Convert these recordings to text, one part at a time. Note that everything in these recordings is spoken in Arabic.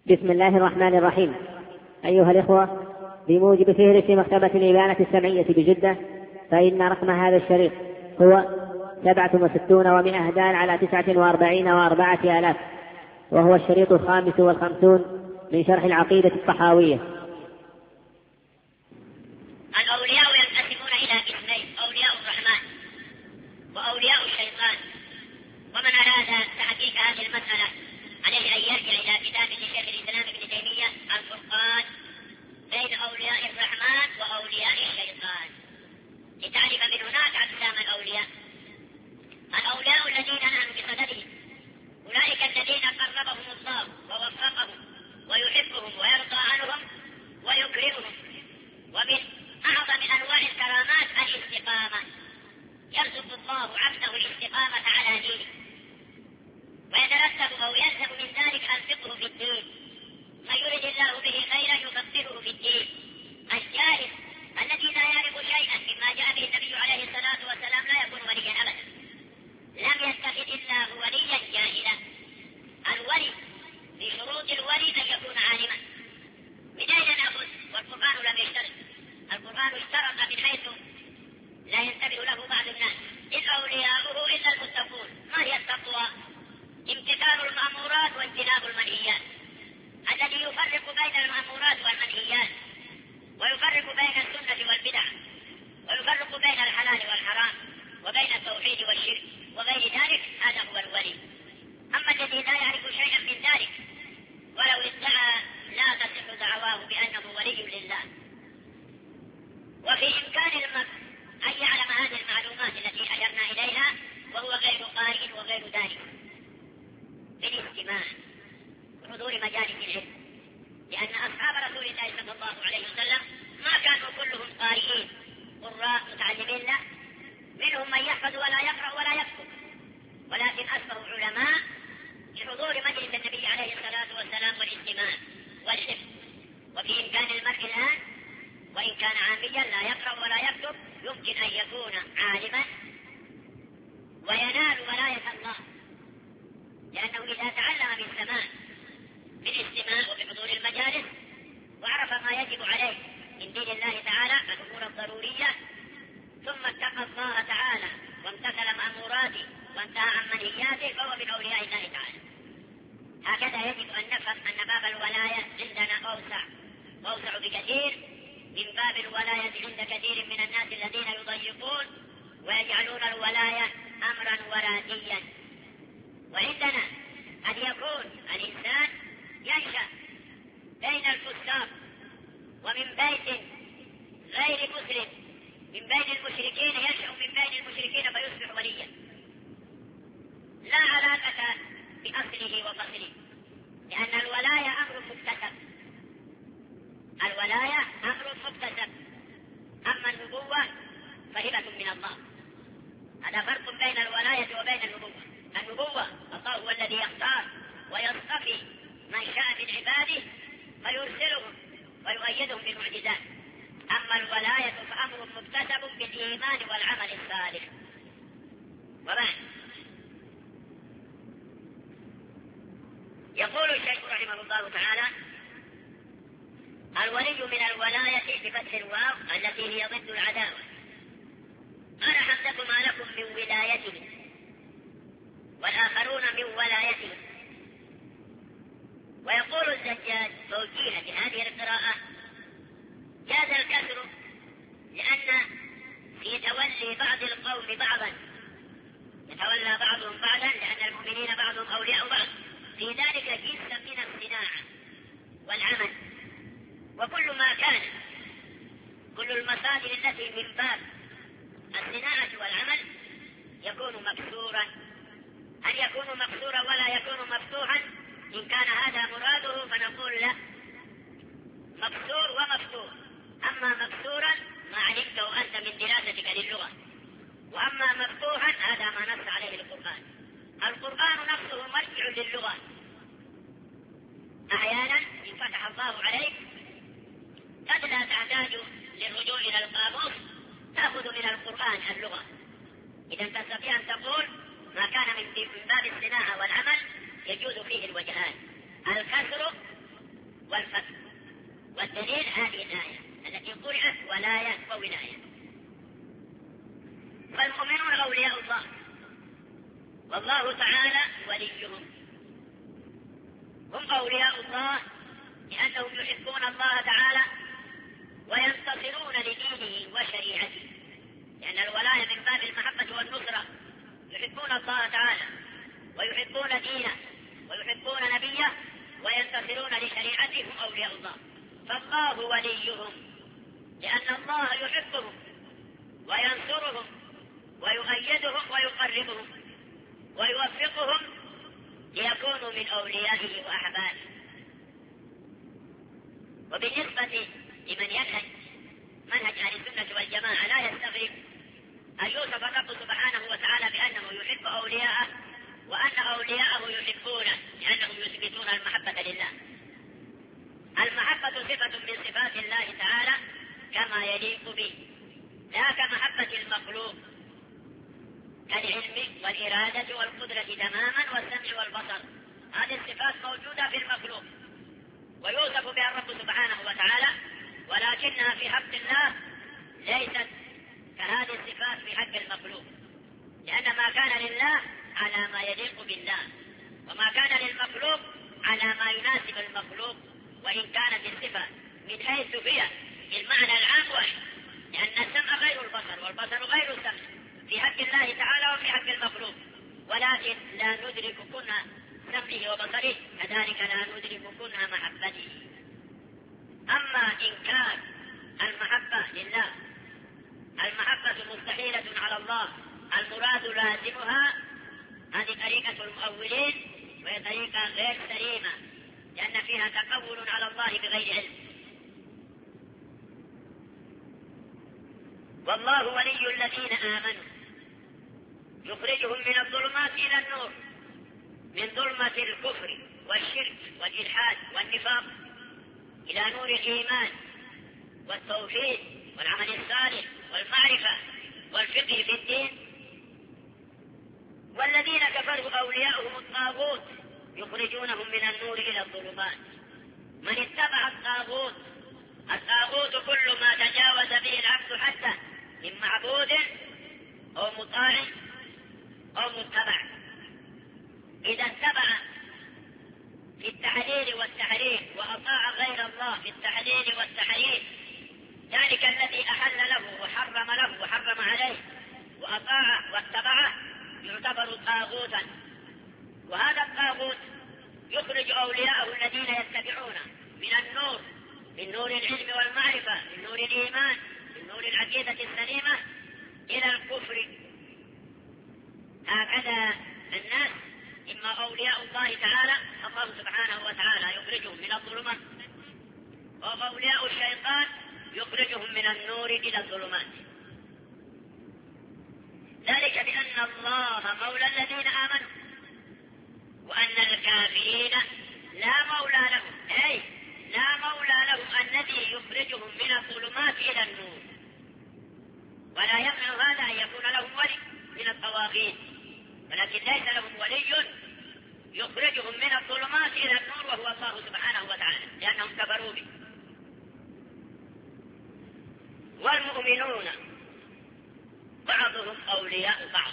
بسم الله الرحمن الرحيم. أيها الإخوة، بموجب فهرس مكتبة الإبانة السمعية بجدة، فإن رقم هذا الشريط هو 67 دال على 49 و4,000، وهو الشريط 55 من شرح العقيدة الطحاوية. الأولياء ينقسمون إلى قسمين: أولياء الرحمن وأولياء الشيطان. ومن أراد تحقيق هذه المسألة عليه أن يرجع إلى كتاب لشيخ الإسلام ابن تيمية الفرقان بين أولياء الرحمن وأولياء الشيطان، لتعرف من هناك أقسام الأولياء. الأولياء الذين نحن بصددهم أولئك الذين قربهم الله ووفقهم ويحبهم ويرضى عنهم ويكرمهم. ومن أعظم أنواع الكرامات الاستقامة، يرزق الله عبده الاستقامة على دينه، ويترتب أو يلزم من ذلك الفقه في الدين. من يرد الله به خيرا يفقهه في الدين. الجاهل الذي لا يعرف شيئا مما جاء به النبي عليه الصلاة والسلام لا يكون وليا أبدا. لم يتخذ الله وليا جاهلا. الولي في شروط الولي أن يكون عالما. من أين نأخذ؟ والقرآن لم يشترط. القرآن اشترط من حيث لا ينتبه له بعض الناس: إن أولياؤه إلا المتقون. ما هي التقوى؟ امتثال المأمورات واجتناب المنهيات. الذي يفرق بين المأمورات والمنهيات، ويفرق بين السنة والبدع، ويفرق بين الحلال والحرام، وبين التوحيد والشرك وغير ذلك، هذا هو الولي. أما الذي لا يعرف شيئا من ذلك ولو ادعى لا تصح دعواه بأنه ولي لله. وفي إمكان المرء أن يعلم هذه المعلومات التي أشرنا إليها وهو غير قارئ وغير دارس بالاستماع وحضور مجالس العلم، لأن أصحاب رسول الله صلى الله عليه وسلم ما كانوا كلهم قارئين قراء متعلمين، لا، منهم من يحفظ ولا يقرأ ولا يكتب، ولكن أصبحوا علماء لحضور مجلس النبي عليه الصلاة والسلام والاستماع والحفظ. وفي إمكان المرء الآن وإن كان عاميا لا يقرأ ولا يكتب يمكن أن يكون عالما وينال ولاية الله، لأنه إذا تعلم بالسماع بالاستماع وبحضور المجالس وعرف ما يجب عليه من دين الله تعالى الأمور الضرورية، ثم اتقى الله تعالى وامتثل مأموراته وانتهى عن منهياته، فهو من أولياء الله تعالى. هكذا يجب أن نفهم أن باب الولاية عندنا أوسع بكثير من باب الولاية عند كثير من الناس الذين يضيقون ويجعلون الولاية أمرا وراثيا. وعندنا أن يكون الإنسان ينشأ بين الفساق ومن بيت غير مسلم، من بين المشركين، ينشأ من بين المشركين فيصبح وليا، لا علاقة بأصله وفصله، لأن الولاية أمر مكتسب. الولاية أمر مكتسب، أما النبوة فهبة من الله. هذا فرق بين الولاية وبين النبوة. النبوة الله هو الذي يختار ويصطفي من شاء من عباده فيرسلهم ويؤيدهم بالمعجزات. أما الولاية فأمر مكتسب بالإيمان والعمل الصالح. وبعد، يقول الشيخ رحمه الله تعالى: الولي من الولاية بفتح الواو التي هي ضد العداوة. قال: حمزة ما لكم من ولايته والآخرون من ولايته. ويقول الزجاج توجيها لهذه القراءة: جاز الكسر لأن في تولي بعض القوم بعضا يتولى بعضهم بعضا، لأن المؤمنين بعضهم أولياء بعض، في ذلك جنس من الصناعة والعمل. وكل ما كان كل المصادر التي من باب الصناعة والعمل يكون مكسورا. هل يكون مكسورا ولا يكون مفتوحا؟ إن كان هذا مراده فنقول لا، مكسور ومفتوح. أما مكسورا ما علمته أنت من دراستك للغة، وأما مفتوحا هذا ما نص عليه القرآن. القرآن نفسه مرجع للغة. أحيانا إن فتح الله عليك قد لا تحتاج للرجوع إلى القاموس، تأخذ من القرآن اللغة. إذا تستطيع أن تقول ما كان من باب الصناعة والعمل يجوز فيه الوجهان: الكسر والفتح. والدليل هذه الآية التي قرأت ولاية وولاية. فالمؤمنون أولياء الله والله تعالى وليهم. هم أولياء الله لأنهم يحبون الله تعالى وينتصرون لدينه وشريعته، لأن الولاية من باب المحبة والنصرة. يحبون الله تعالى ويحبون دينه ويحبون نبيه وينتصرون لشريعته. هم أولياء الله، فالله وليهم لأن الله يحبهم وينصرهم ويؤيدهم ويقربهم ويوفقهم ليكونوا من أوليائه وأحبابه. وبالنسبة لمن ينهج منهج أهل السنة والجماعة لا يستغرب أن يوصف الرب سبحانه وتعالى بأنه يحب أولياءه وأن أولياءه يحبونه، لأنهم يثبتون المحبة لله. المحبة صفة من صفات الله تعالى كما يليق به، لا كمحبة المخلوق كالعلم والإرادة والقدرة تماما والسمع والبصر. هذه الصفات موجودة في المخلوق ويوصف بها الرب سبحانه وتعالى، ولكنها في حق الله ليست كهذه الصفات في حق المخلوق، لأن ما كان لله على ما يليق بالله، وما كان للمخلوق على ما يناسب المخلوق، وإن كانت الصفة من حيث هي المعنى العام واحد، لأن السمع غير البصر والبصر غير السمع في حق الله تعالى وفي حق المخلوق، ولكن لا ندرك كنه سمعه وبصره، كذلك لا ندرك كنه محبته. أما إنكار المحبة لله، المحبة مستحيلة على الله، المراد لازمها، هذه طريقة المؤولين وهي طريقة غير سليمة، لأن فيها تقول على الله بغير علم. والله ولي الذين آمنوا يخرجهم من الظلمات إلى النور، من ظلمة الكفر والشرك والإلحاد والنفاق إلى نور الإيمان والتوحيد والعمل الصالح والمعرفة والفقه في الدين. والذين كفروا أولياؤهم الطاغوت يخرجونهم من النور إلى الظلمات. من اتبع الطاغوت، الطاغوت كل ما تجاوز به العبد حتى من معبود أو مطاع أو متبع. إذا اتبع في التحليل والتحريم وأطاع غير الله في التحليل والتحريم، ذلك الذي أحل له وحرم له وحرم عليه وأطاعه واتبعه يعتبر طاغوتا. وهذا الطاغوت يخرج أولياءه الذين يتبعونه من النور، من نور العلم والمعرفة، من نور الإيمان، من نور العقيدة السليمة، إلى الكفر. هكذا الناس إما أولياء الله تعالى، الله سبحانه وتعالى يخرجهم من الظلمات، وأولياء الشيطان يخرجهم من النور إلى الظلمات. ذلك بأن الله مولى الذين آمنوا وأن الكافرين لا مولى لهم، أي لا مولى لهم الذي يخرجهم من الظلمات إلى النور. ولا يمنع هذا أن يكون لهم ولي من الطواغيت، ولكن ليس لهم ولي يخرجهم من الظلمات إلى النور وهو الله سبحانه وتعالى، لأنهم كفروا به. والمؤمنون بعضهم أولياء بعض،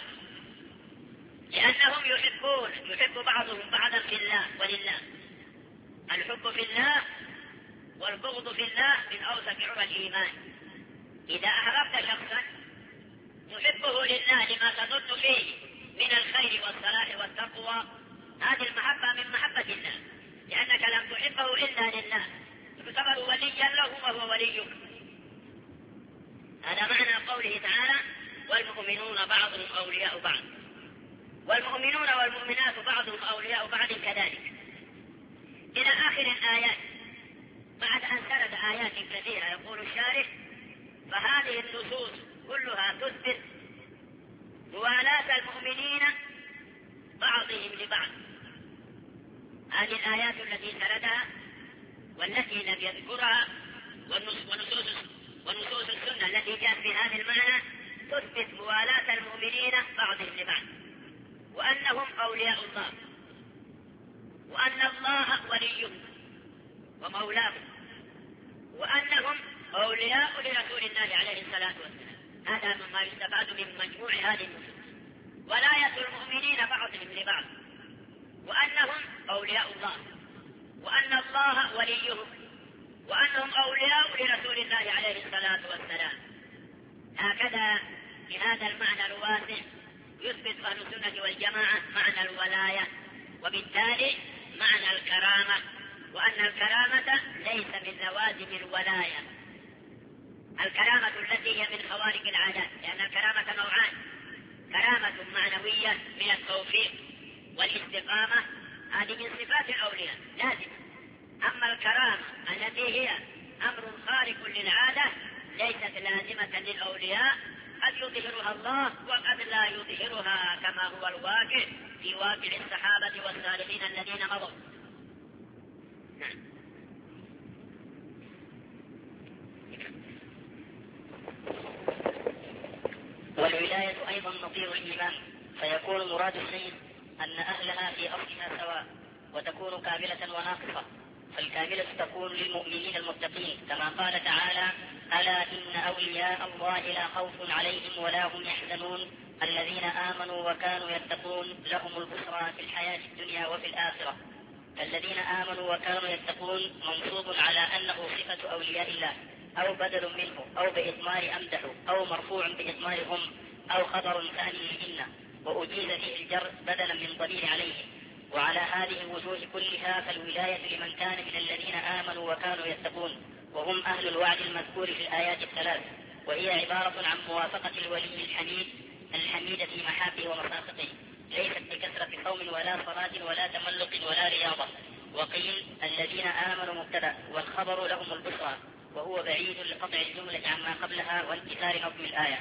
لأنهم يحب بعضهم بعضا في الله ولله. الحب في الله والبغض في الله من أوثق عرى الإيمان. إذا أحببت شخصا تحبه لله لما تظن فيه من الخير والصلاح والتقوى، هذه المحبة من محبة الله، لأنك لم تحبه إلا لله، تعتبر وليا له وهو وليك. هذا معنى قوله تعالى والمؤمنون بعضهم أولياء بعض. والمؤمنون والمؤمنات بعضهم أولياء بعض كذلك إلى آخر الآيات. بعد أن سرد آيات كثيرة يقول الشارح: فهذه النصوص كلها تثبت موالاة المؤمنين بعضهم لبعض. هذه الآيات التي سردها والتي لم يذكرها ونصوص السنة التي جاءت بهذا المعنى تثبت موالاة المؤمنين بعضهم لبعض، وأنهم أولياء الله، وأن الله وليهم، ومولاه، وأنهم أولياء لرسول الله عليه الصلاة والسلام. هذا مما يستفاد من مجموع هذه النصوص. ولاية المؤمنين بعضهم لبعض، وأنهم أولياء الله، وأن الله وليهم، وأنهم أولياء لرسول الله عليه الصلاة والسلام. هكذا بهذا المعنى الواسع يثبت أهل السنة والجماعة معنى الولاية، وبالتالي معنى الكرامة، وأن الكرامة ليس من لوازم الولاية. الكرامة التي هي من خوارق العادات، لأن الكرامة نوعان: كرامة معنوية من التوفيق والاستقامة، هذه من صفات الأولياء لازم. أما الكرامة التي هي أمر خارق للعادة ليست لازمة للأولياء، قد يظهرها الله وقد لا يظهرها، كما هو الواقع في واقع الصحابة والصالحين الذين مضوا. والولاية أيضا نظير الإيمان، فيكون مراد الشيء أن أهلها في أصلها سواء، وتكون كاملة وناقصة. فالكاملة تكون للمؤمنين المتقين، كما قال تعالى: ألا إن أولياء الله لا خوف عليهم ولا هم يحزنون الذين آمنوا وكانوا يتقون لهم البشرى في الحياة الدنيا وفي الآخرة. الذين آمنوا وكانوا يتقون منصوب على أنه صفة أولياء الله، أو بدل منه، أو بإضمار أمدحوا، أو مرفوع بإضمار هم، أو خبر ثاني لإن، وأجيز فيه الجر بدلا من ضمير عليه. وعلى هذه الوجوه كلها فالولاية لمن كان من الذين آمنوا وكانوا يتقون، وهم أهل الوعد المذكور في الآيات الثلاث، وهي عبارة عن موافقة الولي الحميد في محابه ومساقطه، ليست بكثرة صوم ولا صلاة ولا تملق ولا رياضة. وقيل الذين آمنوا مبتدأ، والخبر لهم البشرى، وهو بعيد لقطع الجملة عما قبلها وانتثار نظم الآية.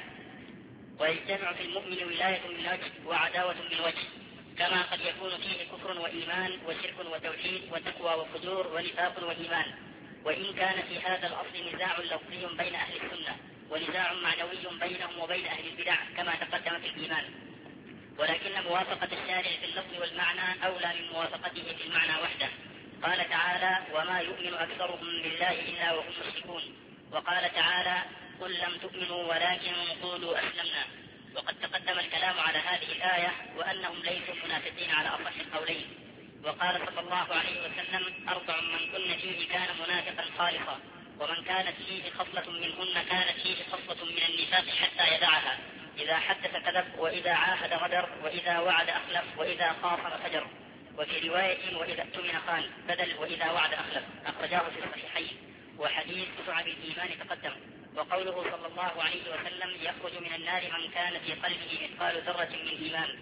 ويجتمع في المؤمن ولاية من وجه وعداوة من وجه، كما قد يكون فيه كفر وإيمان وشرك وتوحيد وتقوى وفجور ونفاق وإيمان. وإن كان في هذا الأصل نزاع لفظي بين أهل السنة، ونزاع معنوي بينهم وبين أهل البدع كما تقدم في الإيمان، ولكن موافقة الشارع في اللفظ والمعنى أولى من موافقته في المعنى وحده. قال تعالى: وما يؤمن أكثرهم بالله إلا وهم مشركون. وقال تعالى: قل لم تؤمنوا ولكن قولوا أسلمنا. وقد تقدم الكلام على هذه الآية وأنهم ليسوا منافقين على أصح القولين. وقال صلى الله عليه وسلم: 4 من كن فيه كان منافقا خالصا، ومن كانت فيه خصلة منهن كانت فيه خصلة من النفاق حتى يدعها: إذا حدث كذب، وإذا عاهد غدر، وإذا وعد أخلف، وإذا خاصم فجر. وفي رواية: وإذا اؤتمن خان، بدل وإذا وعد أخلف. أخرجاه في الصحيحين. وحديث شعب الإيمان تقدم. وقوله صلى الله عليه وسلم: يخرج من النار من كان في قلبه مثقال ذرة من إيمان.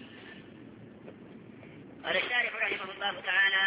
قال الشارح رحمه الله تعالى: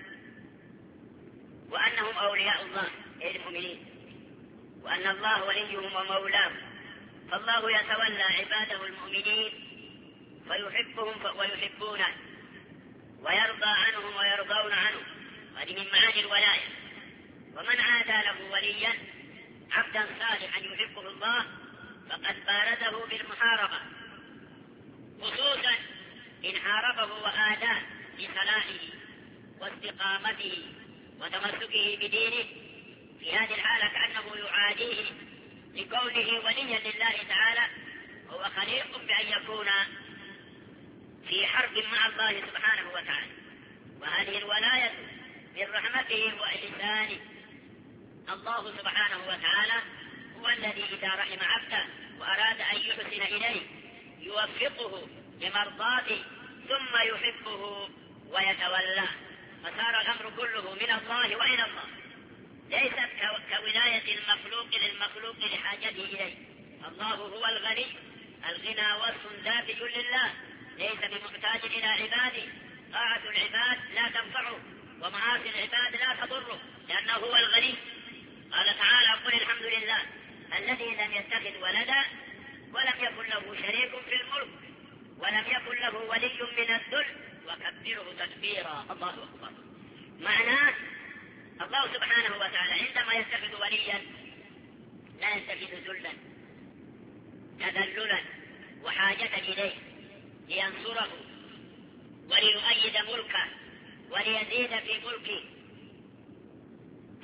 وأنهم أولياء الله أي المؤمنين، وأن الله وليهم ومولاهم، فالله يتولى عباده المؤمنين فيحبهم ويحبونه، ويرضى عنهم ويرضون عنه. هذه من معاني الولاية. ومن عادى له وليا عبدا صالحا يحبه الله فقد بارزه بالمحاربة، خصوصا إن حاربه وآداه بصلاحه واستقامته وتمسكه بدينه. في هذه الحالة كأنه يعاديه لكونه وليا لله تعالى، هو خليق بأن يكون في حرب مع الله سبحانه وتعالى. وهذه الولاية من رحمته وإحسانه. الله سبحانه وتعالى هو الذي إذا رحم عبده وأراد أن يحسن إليه يوفقه لمرضاته ثم يحبه ويتولاه، فصار الأمر كله من الله وإلى الله، ليست كولاية المخلوق للمخلوق لحاجته إليه. الله هو الغني، الغنى وصف ذاتي لله، ليس بمحتاج إلى عباده. طاعة العباد لا تنفعه ومعاصي العباد لا تضره، لأنه هو الغني. قال تعالى: قل الحمد لله الذي لم يتخذ ولدا ولم يكن له شريك في الملك ولم يكن له ولي من الذل وكبره تكبيرا. الله أكبر. معناه الله سبحانه وتعالى عندما يتخذ وليا لا يتخذ ذلا تذللا وحاجة إليه لينصره وليؤيد ملكه وليزيد في ملكه،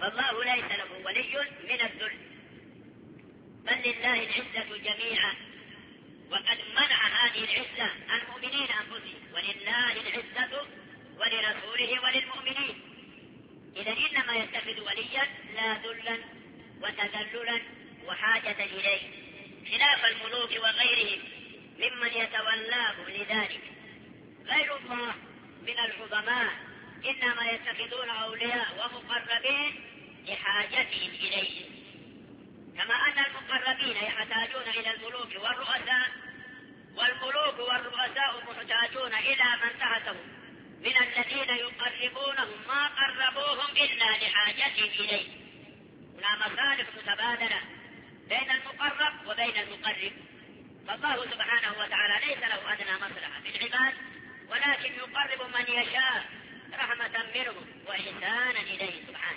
فالله ليس له ولي من الذل، بل لله العزة جميعا، وقد منع هذه العزة المؤمنين أنفسهم، ولله العزة ولرسوله وللمؤمنين. إذا إنما يتخذ وليا لا ذلا وتذللا وحاجة إليه، خلاف الملوك وغيرهم ممن يتولاه لذلك. غير الله من العظماء إنما يتخذون أولياء ومقربين لحاجتهم إليهم، كما أن المقربين يحتاجون إلى الملوك والرؤساء، والملوك والرؤساء محتاجون إلى من تحتهم من الذين يقربونهم ما قربوهم إلا لحاجتهم إليه. هنا مصالح متبادلة بين المقرب وبين المقرب، فالله سبحانه وتعالى ليس له أدنى مصلحة في العباد، ولكن يقرب من يشاء رحمة منه وإحسانا إليه سبحانه.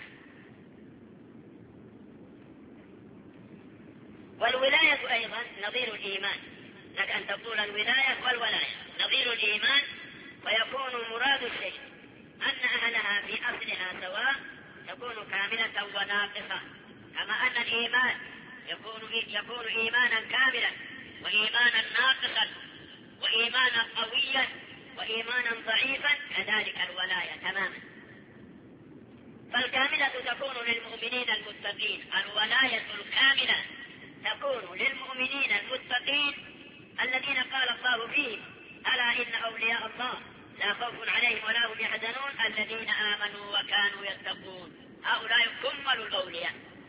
والولاية أيضا نظير الإيمان، لك أن تقول الولاية والولاية نظير الإيمان، ويكون مراد الشيء أن أهلها في أصلها سواء، تكون كاملة وناقصة، كما أن الإيمان يكون إيمانا كاملا وإيمانا ناقصا وإيمانا قويا وإيمانا ضعيفا، كذلك الولاية تماما. فالكاملة تكون للمؤمنين المتقين، الولاية الكاملة تكون للمؤمنين المتقين الذين قال الله فيهم: ألا إن أولياء الله لا خوف عليهم ولا هم يحزنون الذين آمنوا وكانوا يتقون. هؤلاء كمل الأولياء،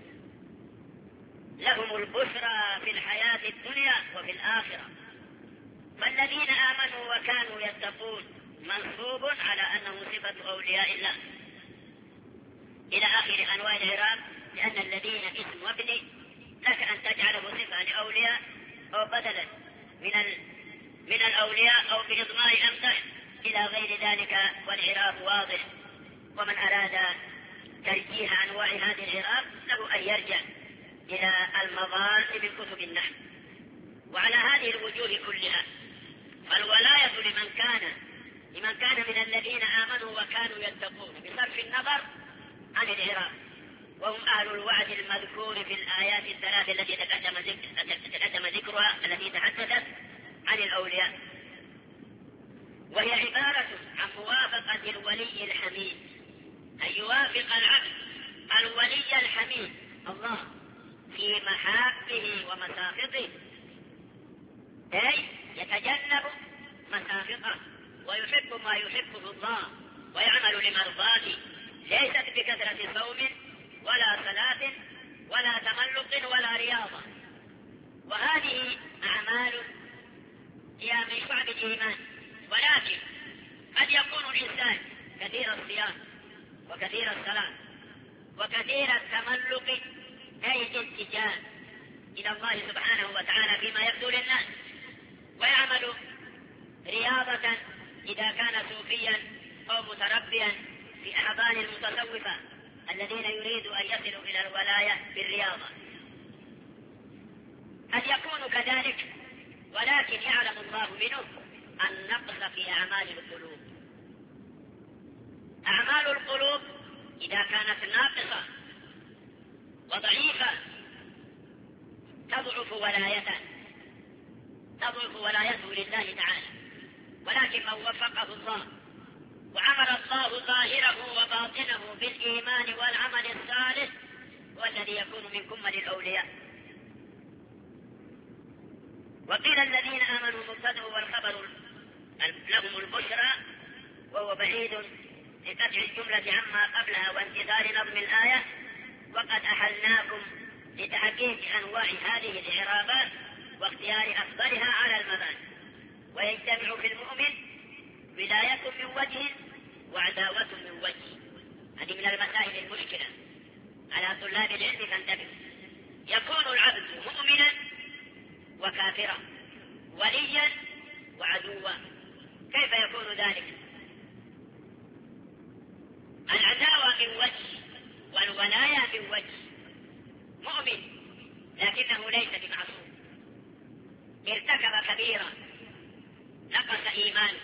لهم البشرى في الحياة الدنيا وفي الآخرة. فالذين آمنوا وكانوا يتقون منصوب على أنه صفة أولياء الله إلى آخر أنواع الإعراب، لأن الذين اسم وابن لك أن تجعله صفة لأولياء أو بدلا من الأولياء أو بإضمار أمدح إلى غير ذلك، والإعراب واضح. ومن أراد ترجيح أنواع هذه الإعراب له أن يرجع إلى المظان من كتب النحو. وعلى هذه الوجوه كلها فالولاية لمن كان من الذين آمنوا وكانوا يتقون بصرف النظر عن الإعراب، وهم أهل الوعد المذكور في الآيات الثلاث التي تقدم ذكرها، التي تحدثت عن الأولياء، وهي عبارة عن موافقة الولي الحميد، أن يوافق العبد الولي الحميد الله في محابه ومساخطه، أي يتجنب مساخطه ويحب ما يحبه الله ويعمل لمرضاته، ليست بكثرة صوم ولا صلاة ولا تملق ولا رياضة. وهذه أعمال هي من شعب الإيمان، ولكن قد يكون الإنسان كثير الصيام وكثير الصلاة وكثير التملق، أي الاتجاه إلى الله سبحانه وتعالى فيما يبدو للناس، ويعمل رياضة إذا كان صوفيا أو متربيا في أحضان المتصوفة الذين يريدوا أن يصلوا إلى الولاية بالرياضة. قد يكون كذلك، ولكن يعلم الله منه النقص في أعمال القلوب. أعمال القلوب إذا كانت ناقصة وضعيفة تضعف ولايته لله تعالى. ولكن من وفقه الله وعمل الله ظاهره وباطنه بالإيمان والعمل الصالح هو الذي يكون من كمل الأولياء. وقيل الذين آمنوا مبتدأ والخبر لهم البشرى، وهو بعيد لقطع الجملة عما قبلها وانتظار نظم الآية. وقد أحلناكم لتحقيق أنواع هذه الإعرابات واختيار أفضلها على المباني. ويجتمع في المؤمن ولاية من وجه وعداوة من وجه. هذه من المسائل المشكلة على طلاب العلم، فانتبهوا. يكون العبد مؤمنا وكافرا، وليا وعدوا. كيف يكون ذلك؟ العداوة من وجه والولاية من وجه. مؤمن لكنه ليس بمعصوم، ارتكب كبيرة نقص إيمانه،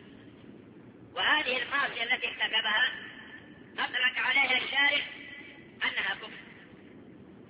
وهذه المعصية التي ارتكبها أطلق عليها الشارع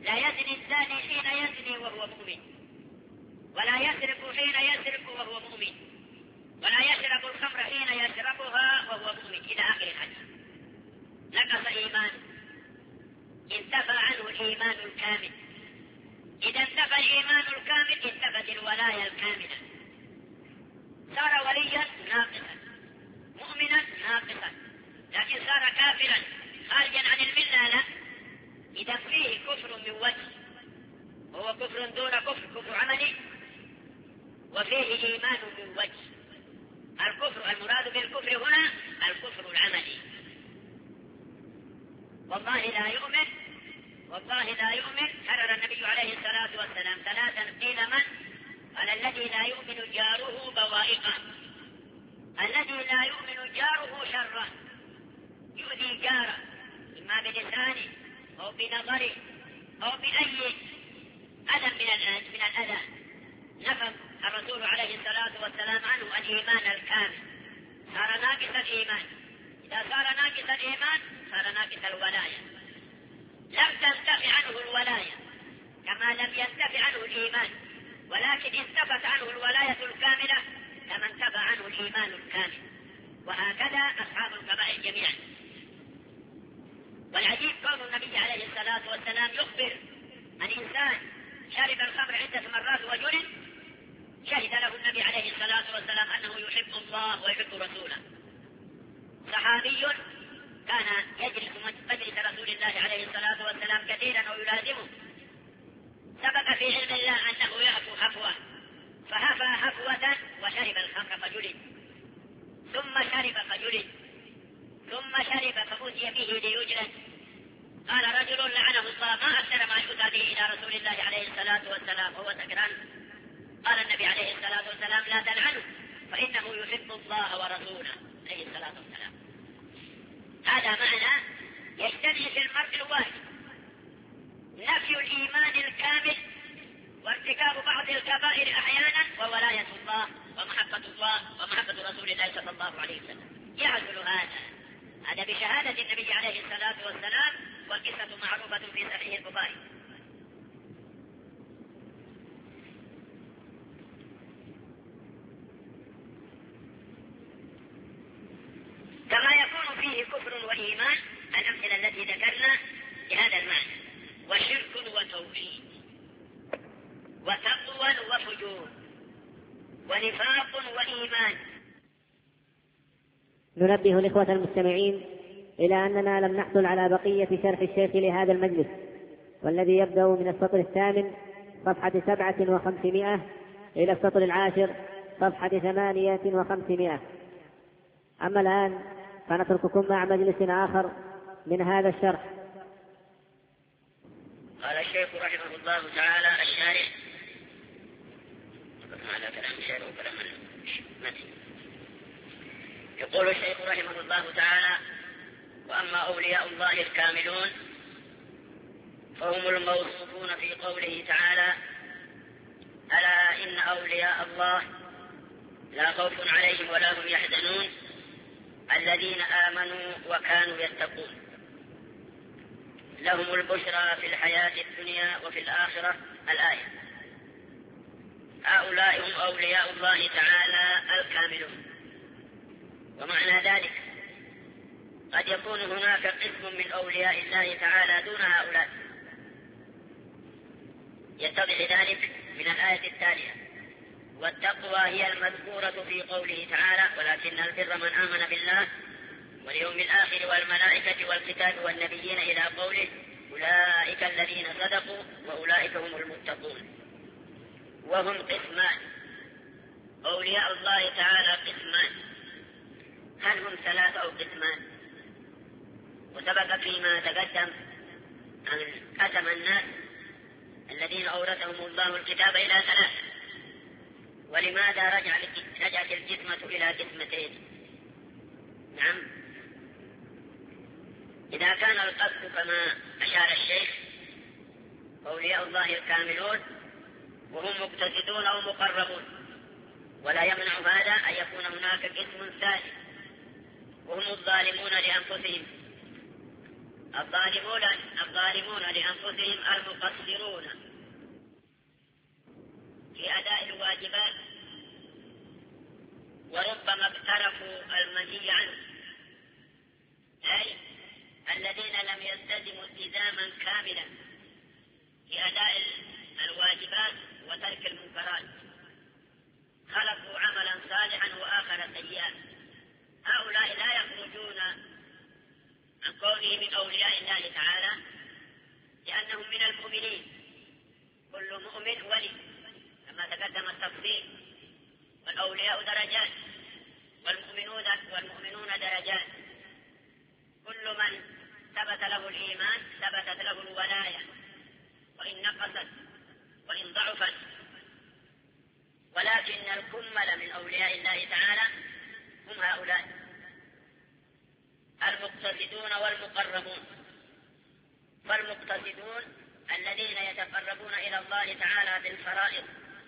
لا يزني الزاني حين يزني وهو مؤمن، ولا يسرق حين يسرق وهو مؤمن، ولا يشرب الخمر حين يشربها وهو مؤمن، إلى آخر الحديث. نقص إيمانه، انتفى عنه الإيمان الكامل. إذا انتفى الإيمان الكامل انتفت الولاية الكاملة، صار وليا ناقصا، مؤمنا ناقصا، لكن صار كافرا خارجا عن الملة. لا، إذا فيه كفر من وجه، هو كفر دون كفر، كفر عملي، وفيه إيمان من وجه. الكفر المراد بالكفر هنا الكفر العملي. والله لا يؤمن، والله لا يؤمن. كرر النبي عليه الصلاة والسلام ثلاثا، قيل من؟ قال الذي لا يؤمن جاره بوائقه، الذي لا يؤمن جاره شره، يؤذي جاره إما بلسانه أو بنظره أو بأي أذى من الأذى. نفى الرسول عليه الصلاة والسلام عنه الإيمان الكامل، صار ناقص الإيمان. إذا صار ناقص الإيمان صار ناقص الولاية. لم تنتفع عنه الولاية كما لم ينتفع عنه الإيمان، ولكن انتفت عنه الولاية الكاملة كما انتفى عنه الإيمان الكامل. وهكذا أصحاب القبائل جميعا. والعجيب قول النبي عليه الصلاة والسلام يخبر عن إنسان شرب الخمر عدة مرات وجلد، شهد له النبي عليه الصلاة والسلام أنه يحب الله ويحب رسوله. صحابي كان يجلس مجلس رسول الله عليه الصلاة والسلام كثيرا ويلازمه، سبق في علم الله أنه يهفو هفوة، فهفى هفوة وشرب الخمر فجلد، ثم شرب فجلد، ثم شرب فأتي به ليجلد. قال رجل لعنه الله ما أكثر ما يؤتى به إلى رسول الله عليه الصلاة والسلام وهو سكران. قال النبي عليه الصلاة والسلام لا تلعنه فإنه يحب الله ورسوله عليه الصلاة والسلام. هذا معنى يجتمع في المرء الواحد نفي الإيمان الكامل وارتكاب بعض الكبائر أحيانا، وولاية الله ومحبة رسول الله صلى الله عليه وسلم. يحصل هذا بشهادة النبي عليه الصلاة والسلام، والقصة معروفة في صحيح البخاري. كما يكون فيه كفر وإيمان، الأمثلة التي ذكرنا بهذا المعنى: وشرك وتوحيد، وتقوى وفجور، ونفاق وإيمان. ننبه الإخوة المستمعين إلى أننا لم نحصل على بقية شرح الشيخ لهذا المجلس، والذي يبدأ من السطر 8 صفحة 700 إلى السطر 10 صفحة 800. أما الآن فنترككم مع مجلس آخر من هذا الشرح. قال الشيخ رحمه الله تعالى الشارح على كلام الشيخ وكلام المتن. يقول الشيخ رحمه الله تعالى: وأما أولياء الله الكاملون فهم الموصوفون في قوله تعالى: ألا إن أولياء الله لا خوف عليهم ولا هم يحزنون الذين آمنوا وكانوا يتقون لهم البشرى في الحياة الدنيا وفي الآخرة. الآية. هؤلاء هم أولياء الله تعالى الكاملون. ومعنى ذلك قد يكون هناك قسم من أولياء الله تعالى دون هؤلاء. يتضح ذلك من الآية التالية: والتقوى هي المذكورة في قوله تعالى: ولكن البر من آمن بالله واليوم الآخر والملائكة والكتاب والنبيين إلى قوله: أولئك الذين صدقوا وأولئك هم المتقون. وهم قسمان، أولياء الله تعالى قسمان. هل هم ثلاثة أو قسمان؟ وسبق فيما تقدم أن قسم الناس الذين أورثهم الله الكتاب إلى ثلاثة. ولماذا رجعت الجسمة إلى قسمتين؟ نعم، إذا كان القصد كما أشار الشيخ أولياء الله الكاملون وهم مقتصدون أو مقربون، ولا يمنع هذا أن يكون هناك قسم ثالث وهم الظالمون لأنفسهم الظالمون لأنفسهم المقصرون في أداء الواجبات، وربما اقترفوا المنهي عنه، أي الذين لم يلتزموا التزاما كاملا في أداء الواجبات وترك المنكرات، خلقوا عملا صالحا وآخر سيئا. هؤلاء لا يخرجون عن كونه من أولياء الله تعالى، لأنهم من المؤمنين، كل مؤمن ولي كما تقدم التفصيل، والأولياء درجات والمؤمنون درجات، كل من ثبت له الإيمان ثبتت له الولاية، وإن نقصت وإن ضعفت. ولكن الكمل من أولياء الله تعالى هم هؤلاء المقتصدون والمقربون. فالمقتصدون الذين يتقربون إلى الله تعالى بالفرائض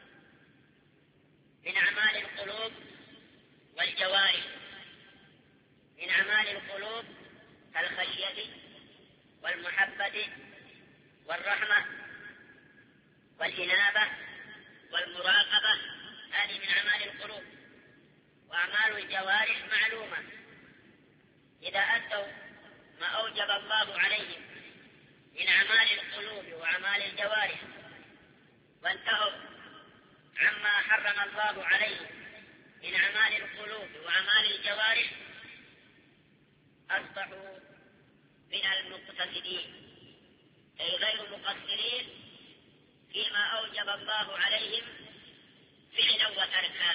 من أعمال القلوب والجوارح، من أعمال القلوب الخشية والمحبة والرحمة والإنابة والمراقبة، هذه من أعمال القلوب. وأعمال الجوارح معلومة، إذا أدوا ما أوجب الله عليهم من أعمال القلوب وأعمال الجوارح وانتهوا عما حرم الله عليهم من أعمال القلوب وأعمال الجوارح، أصبحوا من المقتصدين، أي غير مقصرين فيما أوجب الله عليهم فعلا وتركا.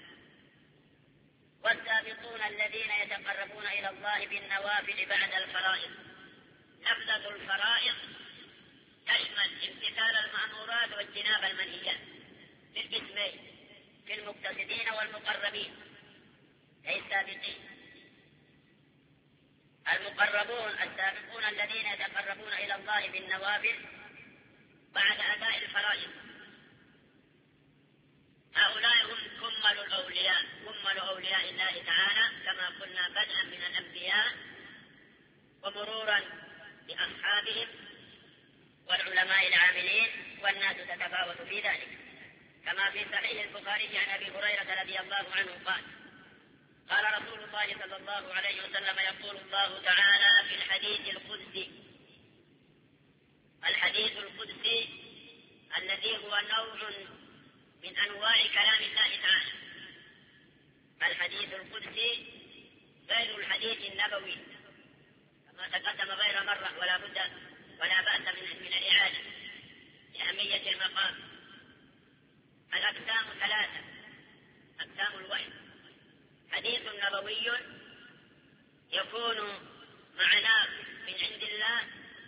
والسابقون الذين يتقربون إلى الله بالنوافل بعد الفرائض. لفظة الفرائض تشمل امتثال المأمورات واجتناب المنهيات في القسمين، في المقتصدين والمقربين، أي السابقين. المقربون السابقون الذين يتقربون إلى الله بالنوافل بعد أداء الفرائض، هؤلاء هم كمل الأولياء، كمل أولياء الله تعالى كما قلنا، بدءا من الأنبياء ومرورا بأصحابهم والعلماء العاملين، والناس تتفاوت في ذلك. كما في صحيح البخاري عن أبي هريرة رضي الله عنه قال: قال رسول الله صلى الله عليه وسلم: يقول الله تعالى في الحديث القدسي، الحديث القدسي الذي هو نوع من أنواع كلام الله تعالى. الحديث القدسي غير الحديث النبوي كما تقدم غير مرة، ولا بأس من الإعادة لأهمية المقام. الأقسام ثلاثة: أقسام الوحي، حديث نبوي يكون معناه من عند الله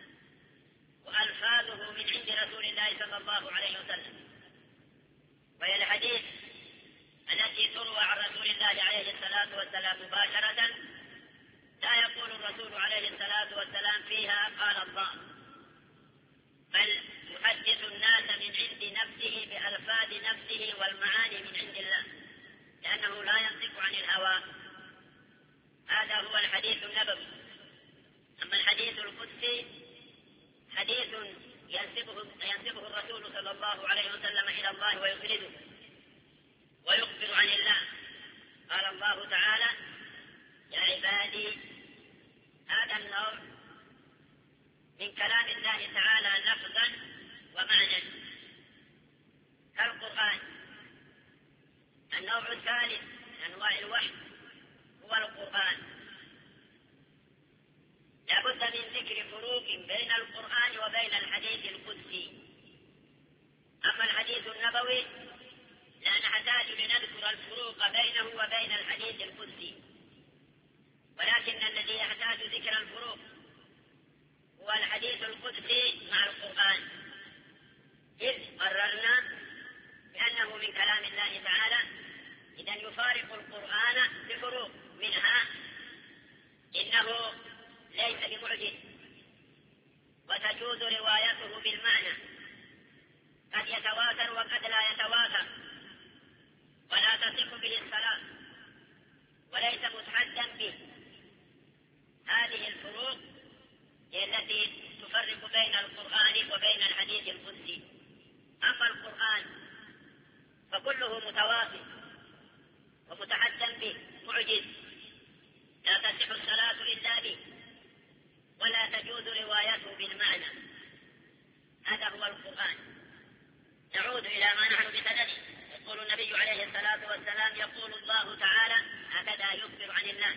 وألفاظه من عند رسول الله صلى الله عليه وسلم، وهي الحديث التي تروى عن رسول الله عليه الصلاة والسلام مباشرة، لا يقول الرسول عليه الصلاة والسلام فيها قال الله، بل يحدث الناس من عند نفسه بألفاظ نفسه والمعاني من عند الله، لأنه لا ينطق عن الهوى. هذا هو الحديث النبوي. أما الحديث القدسي حديث ينسبه الرسول صلى الله عليه وسلم إلى الله ويفرده ويخبر عن الله. قال الله تعالى: يا عبادي. هذا النوع من كلام الله تعالى لفظا ومعنى كالقرآن. النوع الثالث من أنواع الوحي هو القرآن. لا بد من ذكر فروق بين القرآن وبين الحديث القدسي. أما الحديث النبوي لا نحتاج لنذكر الفروق بينه وبين الحديث القدسي، ولكن الذي يحتاج ذكر الفروق هو الحديث القدسي مع القرآن، إذ قررنا بأنه من كلام الله تعالى، إذن يفارق القرآن بفروق، منها إنه ليس بمعجز وتجوز روايته بالمعنى، قد يتواتر وقد لا يتواتر، ولا تصح به الصلاة وليس متحدا به. هذه الفروق هي التي تفرق بين القرآن وبين الحديث القدسي. أما القرآن فكله متوافق ومتحدث به معجز، لا تصح الصلاة إلا به ولا تجوز روايته بالمعنى. هذا هو القرآن. نعود إلى ما نحن بسنده. يقول النبي عليه الصلاة والسلام: يقول الله تعالى، هكذا يخبر عن الله: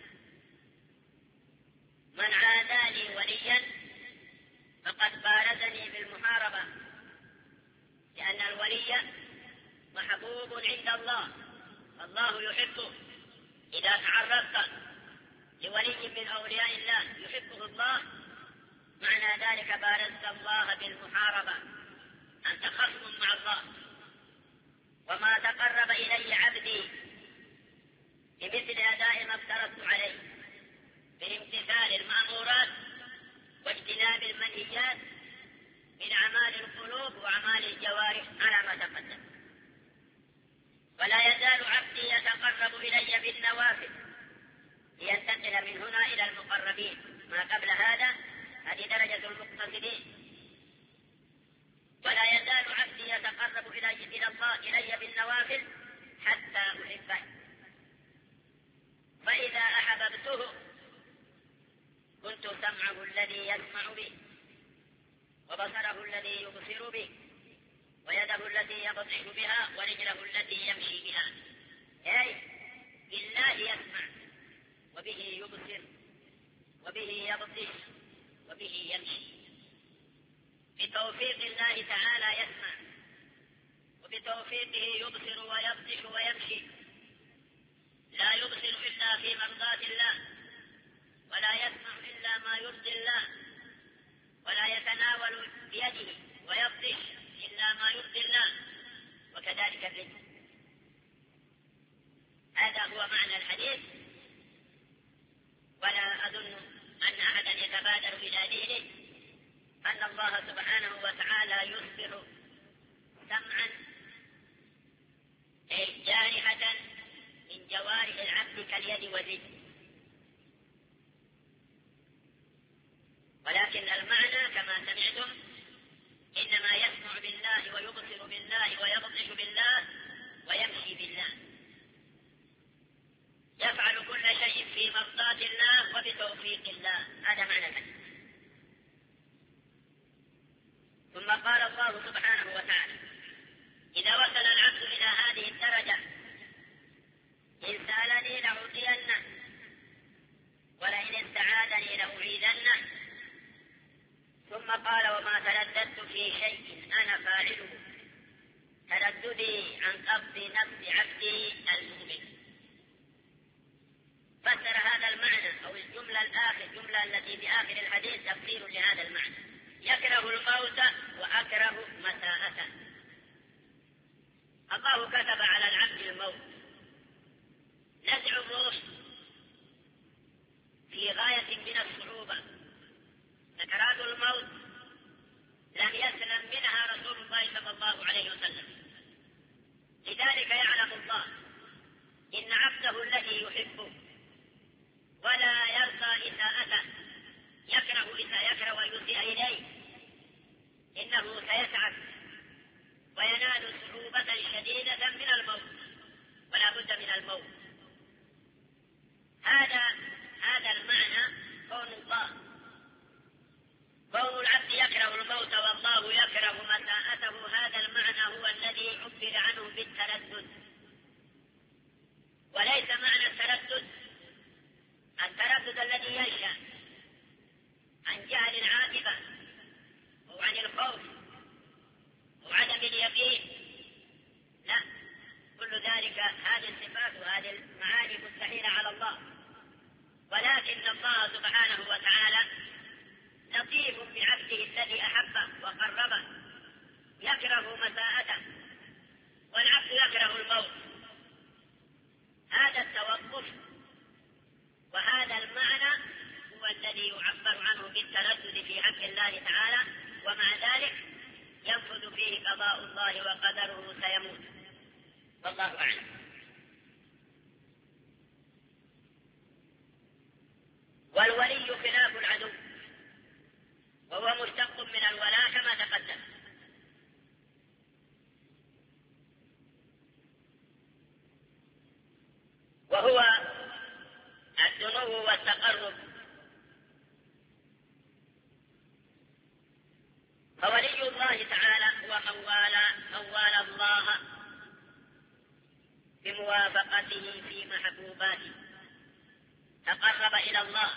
من عادى لي وليا فقد بارزني بالمحاربة. لأن الولي محبوب عند الله، الله يحبه. إذا تعرضت لولي من أولياء الله يحبه الله، معنى ذلك بارزت الله بالمحاربة، أنت خصم مع الله. وما تقرب إلي عبدي بمثل أداء ما افترضت عليه من امتثال المأمورات واجتناب المنهيات من أعمال القلوب وأعمال الجوارح على ما تقدم. ولا يزال عبدي يتقرب إلي بالنوافل لينتقل من هنا إلى المقربين. ما قبل هذا هذه درجة المقتصدين. ولا يزال عبدي يتقرب إلي بالنوافل حتى أحبه. فإذا أحببته كنت سمعه الذي يسمع به، وبصره الذي يبصر به، ويده التي يبطش بها، ورجله التي يمشي بها. أي بالله يسمع، وبه يبصر، وبه يبطش، وبه يمشي. بتوفيق الله تعالى يسمع، وبتوفيقه يبصر ويبطش ويمشي. لا يبصر إلا في مرضاة الله، ولا يسمع إلا ما يرضي الله، ولا يتناول بيده ويبطش إلا ما يرضي الله، وكذلك الرجل. هذا هو معنى الحديث. ولا أظن أن أحدا يتبادر إلى ذهنه أن الله سبحانه وتعالى يصبح سمعا جارحة من جوارح العبد كاليد والرجل. ولكن المعنى كما سمعتم إنما يسمع بالله ويبصر بالله ويبطش بالله ويمشي بالله، يفعل كل شيء في مرضاة الله وبتوفيق الله. هذا معنى الحديث. ثم قال الله سبحانه وتعالى: إذا وصل العبد إلى هذه الدرجة إن سألني لأعطينه، ولئن استعاذني لأعيذنه. ثم قال: وما ترددت في شيء أنا فاعله ترددي عن قبض نفس عبدي المؤمن. فسر هذا المعنى أو الجملة التي في آخر الحديث تفسير لهذا المعنى: يكره الموت وأكره مساءته. الله كتب على العبد الموت، نزع الروح في غاية من الصعوبة. سكرات الموت لم يسلم منها رسول الله صلى الله عليه وسلم. لذلك يعلم الله إن عبده الذي يحبه ولا يرضى إساءته، يكره ويسيء إليه، إنه سيتعب وينال صعوبة شديدة من الموت، ولا بد من الموت. هذا المعنى كون العبد يكره الموت والله يكره مساءته. هذا المعنى هو الذي عبر عنه بالتردد. وليس معنى التردد الذي ينشأ عن جهل العاقبة أو عن الخوف أو عدم اليقين. لا، كل ذلك هذه الصفات وهذه المعاني مستحيلة على الله. ولكن الله سبحانه وتعالى لطيف بعبده الذي أحبه وقربه، يكره مساءته، والعبد يكره الموت. هذا التوقف وهذا المعنى هو الذي يعبر عنه بالتردد في حق الله تعالى، ومع ذلك ينفذ فيه قضاء الله وقدره، سيموت. والله أعلم. والولي خلاف العدو. وهو مشتق من الولاء كما تقدم. وهو الدنو والتقرب. فولي الله تعالى هو من والى الله بموافقته في محبوباته، تقرب إلى الله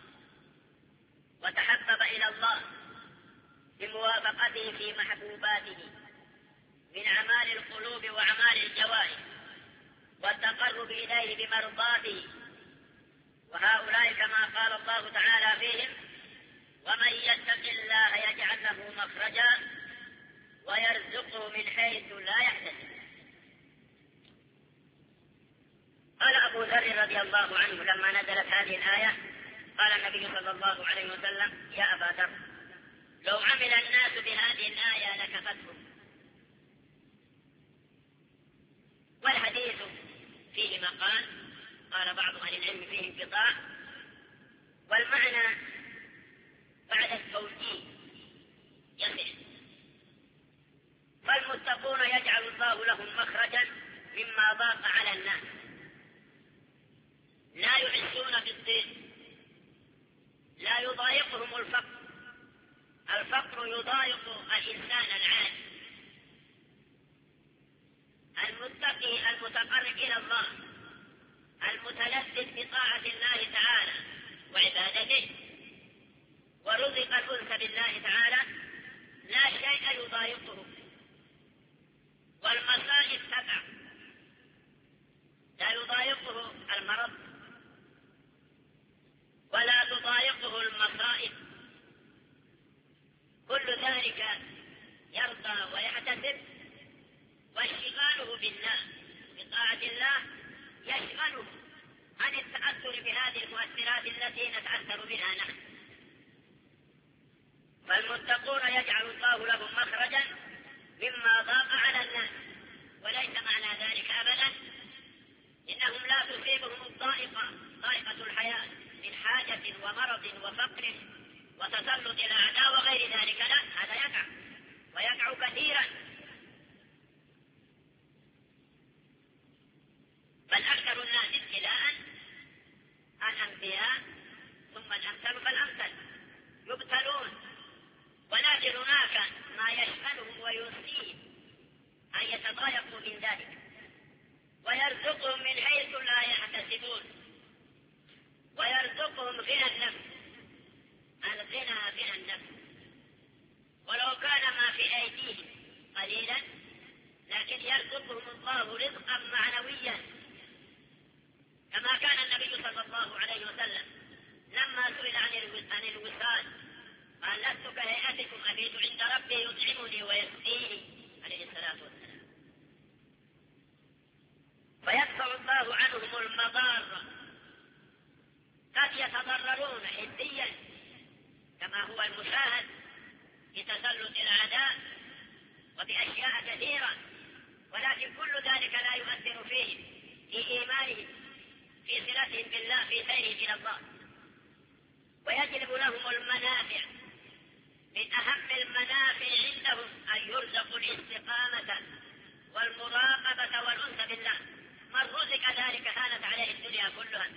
وتحبب إلى الله بموافقته في محبوباته من أعمال القلوب وأعمال الجوارح، والتقرب إليه بمرضاته. وهؤلاء كما قال الله تعالى فيهم: ومن يتق الله يجعل له مخرجا ويرزقه من حيث لا يحتسب. قال أبو ذر رضي الله عنه لما نزلت هذه الآية، قال النبي صلى الله عليه وسلم: يا أبا ذر، لو عمل الناس بهذه الآية لكفتهم. والحديث فيه مقال، قال بعض أهل العلم فيه انقطاع، والمعنى بعد التوجيه يصح. فالمتقون يجعل الله لهم مخرجا مما ضاق على الناس، لا يحسون بالضيق، لا يضايقهم الفقر. الفقر يضايق الإنسان العادي. المتقي المتقرب إلى الله المتلذذ بطاعة الله تعالى وعبادته ورزق الأنس بالله تعالى لا شيء يضايقه. والمصائب تبع، لا يضايقه المرض ولا تضايقه المصائب، كل ذلك يرضى ويحتسب. واشتغاله بالله بطاعة الله يشغله عن التأثر بهذه المؤثرات التي نتأثر بها نحن. فالمتقون يجعل الله لهم مخرجا مما ضاق على الناس، وليس معنى ذلك أبدا إنهم لا تصيبهم ضائقة الحياة من حاجة ومرض وفقر وتسلط الأعداء وغير ذلك. لا، هذا يقع ويقع كثيرا. بل أكثر الناس ابتلاء الأنبياء ثم الأمثل فالأمثل يبتلون، ولكن هناك ما يشغلهم ويصيب أن يتضايقوا من ذلك، ويرزقهم من حيث لا يحتسبون، ويرزقهم غنى النفس. الغنى غنى النفس، ولو كان ما في أيديهم قليلا لكن يرزقهم الله رزقا معنويا، كما كان النبي صلى الله عليه وسلم لما سئل عن الوصال قال: لست كهيئتكم، أبيت عند ربي يطعمني ويسقيني، عليه الصلاة والسلام. فيدفع الله عنهم المضار. قد يتضررون حسيا كما هو المشاهد في تسلط الأعداء وبأشياء كثيرة، ولكن كل ذلك لا يؤثر فيهم في إيمانهم، في صلتهم بالله، في سيرهم إلى الله. ويجلب لهم المنافع. من أهم المنافع عندهم أن يرزقوا الاستقامة والمراقبة والأنس بالله. من رزق ذلك هانت عليه الدنيا كلها.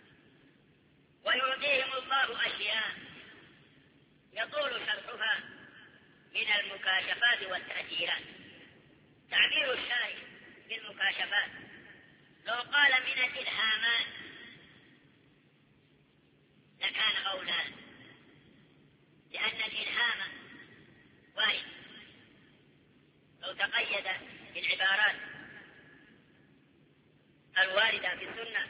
ويعطيهم الله أشياء يطول شرحها من المكاشفات والتأثيرات. تعبير الشارع بالمكاشفات لو قال من الإلهامات لكان أولى، لأن الإلهام وارد. لو تقيد بالعبارات الواردة في السنة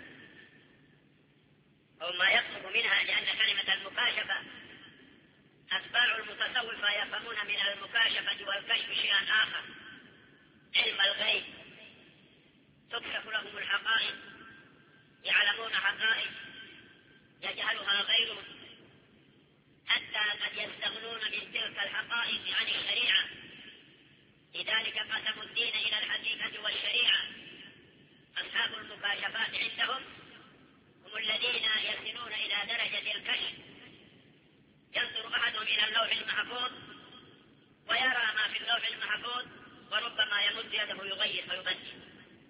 أو ما يقصد منها، لأن كلمة المكاشفة أتباع المتصوفة يفهمون من المكاشفة والكشف شيئا آخر، علم الغيب، تكشف لهم الحقائق، يعلمون حقائق يجهلها غيرهم، حتى قد يستغنون من تلك الحقائق عن الشريعة. لذلك قسموا الدين إلى الحقيقة والشريعة. أصحاب المكاشفات عندهم هم الذين يصلون إلى درجة الكشف ينظر أحدهم إلى اللوح المحفوظ ويرى ما في اللوح المحفوظ وربما يمد يده يغير ويبدل،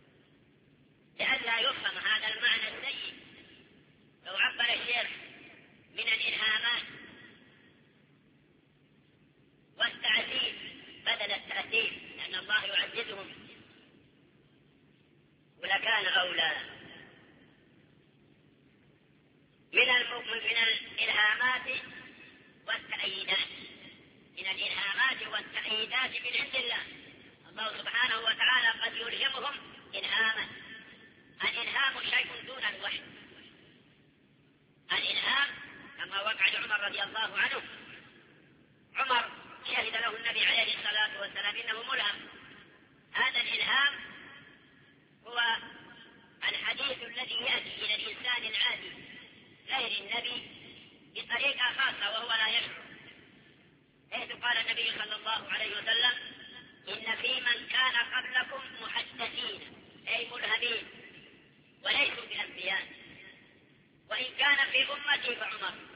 لئلا يفهم هذا المعنى السيء. لو عبر الشيخ من الإلهامات والتعزيز بدل التأثير، لأن الله يعززهم، ولكان أولى. من الإلهامات والتأييدات، من الإلهامات والتأييدات من عند الله. الله سبحانه وتعالى قد يلهمهم إلهاما. الإلهام شيء دون الوحي. الإلهام كما وقع لعمر رضي الله عنه، عمر شهد له النبي عليه الصلاة والسلام إنه ملهم. هذا الإلهام هو الحديث الذي يأتي إلى الإنسان العادي غير النبي بطريقة خاصة وهو لا يشعر، حيث قال النبي صلى الله عليه وسلم: إن في من كان قبلكم محدثين، أي ملهمين وليسوا بأنبياء، وإن كان في أمتي فعمر.